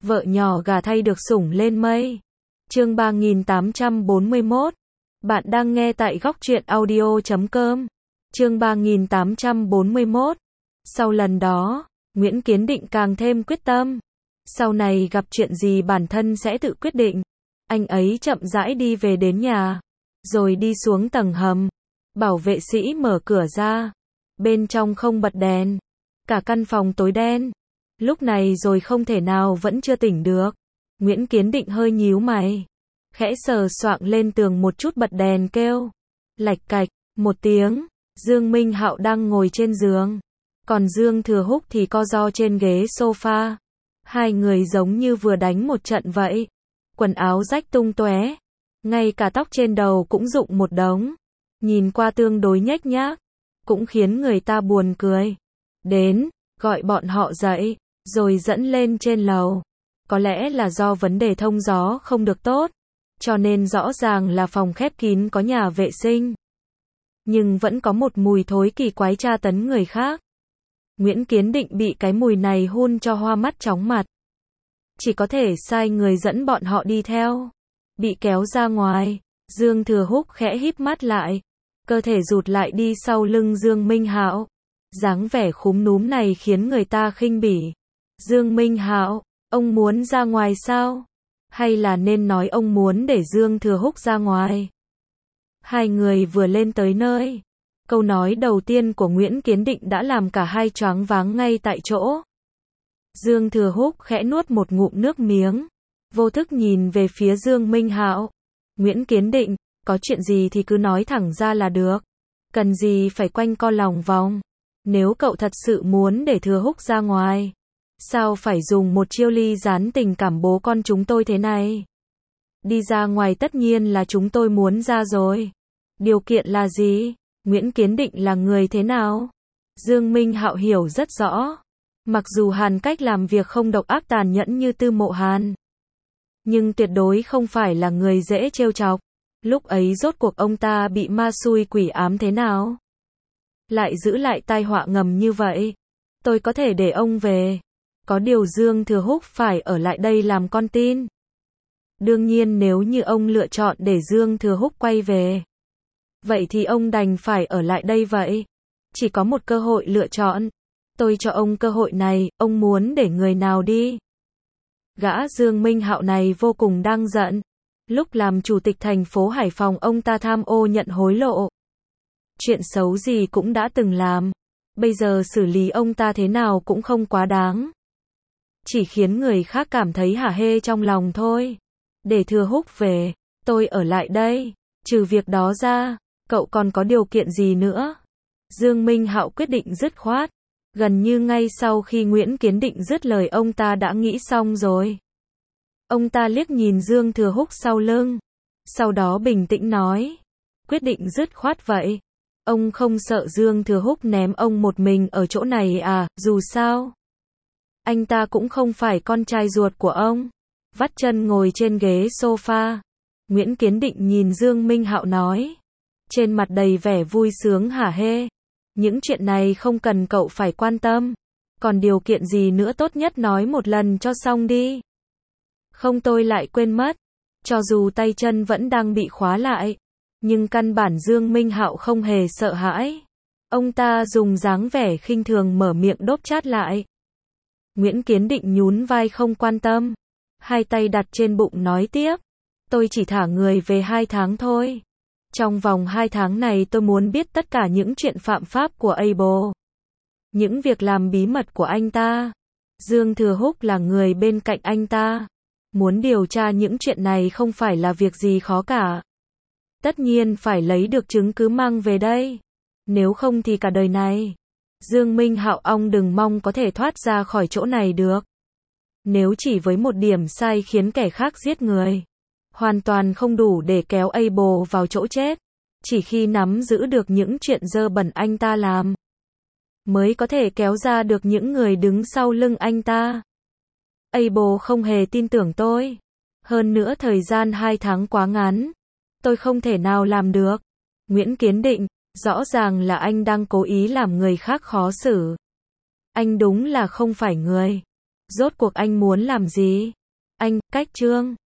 Vợ nhỏ gà thay được sủng lên mây. Chương 3841. Bạn đang nghe tại góc truyện audio.com. Chương 3841. Sau lần đó, Nguyễn Kiến Định càng thêm quyết tâm. Sau này gặp chuyện gì bản thân sẽ tự quyết định. Anh ấy chậm rãi đi về đến nhà, rồi đi xuống tầng hầm. Bảo vệ sĩ mở cửa ra. Bên trong không bật đèn. Cả căn phòng tối đen. Lúc này rồi không thể nào vẫn chưa tỉnh được. Nguyễn Kiến Định hơi nhíu mày. Khẽ sờ soạng lên tường một chút bật đèn kêu. Lạch cạch, một tiếng. Dương Minh Hạo đang ngồi trên giường. Còn Dương Thừa Húc thì co ro trên ghế sofa. Hai người giống như vừa đánh một trận vậy. Quần áo rách tung tóe. Ngay cả tóc trên đầu cũng rụng một đống. Nhìn qua tương đối nhếch nhác. Cũng khiến người ta buồn cười. Đến, gọi bọn họ dậy, rồi dẫn lên trên lầu. Có lẽ là do vấn đề thông gió không được tốt, cho nên rõ ràng là phòng khép kín có nhà vệ sinh. Nhưng vẫn có một mùi thối kỳ quái tra tấn người khác. Nguyễn Kiến Định bị cái mùi này hun cho hoa mắt chóng mặt. Chỉ có thể sai người dẫn bọn họ đi theo. Bị kéo ra ngoài, Dương Thừa Húc khẽ híp mắt lại. Cơ thể rụt lại đi sau lưng Dương Minh Hạo. Dáng vẻ khúm núm này khiến người ta khinh bỉ. Dương Minh Hạo, ông muốn ra ngoài sao? Hay là nên nói ông muốn để Dương Thừa Húc ra ngoài? Hai người vừa lên tới nơi. Câu nói đầu tiên của Nguyễn Kiến Định đã làm cả hai choáng váng ngay tại chỗ. Dương Thừa Húc khẽ nuốt một ngụm nước miếng. Vô thức nhìn về phía Dương Minh Hạo. Nguyễn Kiến Định, có chuyện gì thì cứ nói thẳng ra là được. Cần gì phải quanh co lòng vòng. Nếu cậu thật sự muốn để Thừa Húc ra ngoài, sao phải dùng một chiêu ly gián tình cảm bố con chúng tôi thế này? Đi ra ngoài tất nhiên là chúng tôi muốn ra rồi. Điều kiện là gì? Nguyễn Kiến Định là người thế nào? Dương Minh Hạo hiểu rất rõ. Mặc dù Hàn cách làm việc không độc ác tàn nhẫn như Tư Mộ Hàn, nhưng tuyệt đối không phải là người dễ trêu chọc. Lúc ấy rốt cuộc ông ta bị ma xui quỷ ám thế nào? Lại giữ lại tai họa ngầm như vậy. Tôi có thể để ông về. Có điều Dương Thừa Húc phải ở lại đây làm con tin. Đương nhiên nếu như ông lựa chọn để Dương Thừa Húc quay về, vậy thì ông đành phải ở lại đây vậy. Chỉ có một cơ hội lựa chọn. Tôi cho ông cơ hội này, ông muốn để người nào đi? Gã Dương Minh Hạo này vô cùng đang giận. Lúc làm chủ tịch thành phố Hải Phòng ông ta tham ô nhận hối lộ. Chuyện xấu gì cũng đã từng làm. Bây giờ xử lý ông ta thế nào cũng không quá đáng. Chỉ khiến người khác cảm thấy hả hê trong lòng thôi. Để Thừa Húc về, tôi ở lại đây. Trừ việc đó ra, cậu còn có điều kiện gì nữa? Dương Minh Hạo quyết định dứt khoát. Gần như ngay sau khi Nguyễn Kiến Định dứt lời ông ta đã nghĩ xong rồi. Ông ta liếc nhìn Dương Thừa Húc sau lưng. Sau đó bình tĩnh nói. Quyết định dứt khoát vậy. Ông không sợ Dương Thừa Húc ném ông một mình ở chỗ này à? Dù sao, anh ta cũng không phải con trai ruột của ông. Vắt chân ngồi trên ghế sofa. Nguyễn Kiến Định nhìn Dương Minh Hạo nói. Trên mặt đầy vẻ vui sướng hả hê. Những chuyện này không cần cậu phải quan tâm. Còn điều kiện gì nữa tốt nhất nói một lần cho xong đi. Không tôi lại quên mất. Cho dù tay chân vẫn đang bị khóa lại, nhưng căn bản Dương Minh Hạo không hề sợ hãi. Ông ta dùng dáng vẻ khinh thường mở miệng đốp chát lại. Nguyễn Kiến Định nhún vai không quan tâm. Hai tay đặt trên bụng nói tiếp. Tôi chỉ thả người về 2 tháng thôi. Trong vòng 2 tháng này tôi muốn biết tất cả những chuyện phạm pháp của Abel. Những việc làm bí mật của anh ta. Dương Thừa Húc là người bên cạnh anh ta. Muốn điều tra những chuyện này không phải là việc gì khó cả. Tất nhiên phải lấy được chứng cứ mang về đây. Nếu không thì cả đời này, Dương Minh Hạo ông đừng mong có thể thoát ra khỏi chỗ này được. Nếu chỉ với một điểm sai khiến kẻ khác giết người, hoàn toàn không đủ để kéo Abel vào chỗ chết. Chỉ khi nắm giữ được những chuyện dơ bẩn anh ta làm, mới có thể kéo ra được những người đứng sau lưng anh ta. Abel không hề tin tưởng tôi. Hơn nữa thời gian 2 tháng quá ngắn. Tôi không thể nào làm được. Nguyễn Kiến Định, rõ ràng là anh đang cố ý làm người khác khó xử. Anh đúng là không phải người. Rốt cuộc anh muốn làm gì? Anh, cách Trương.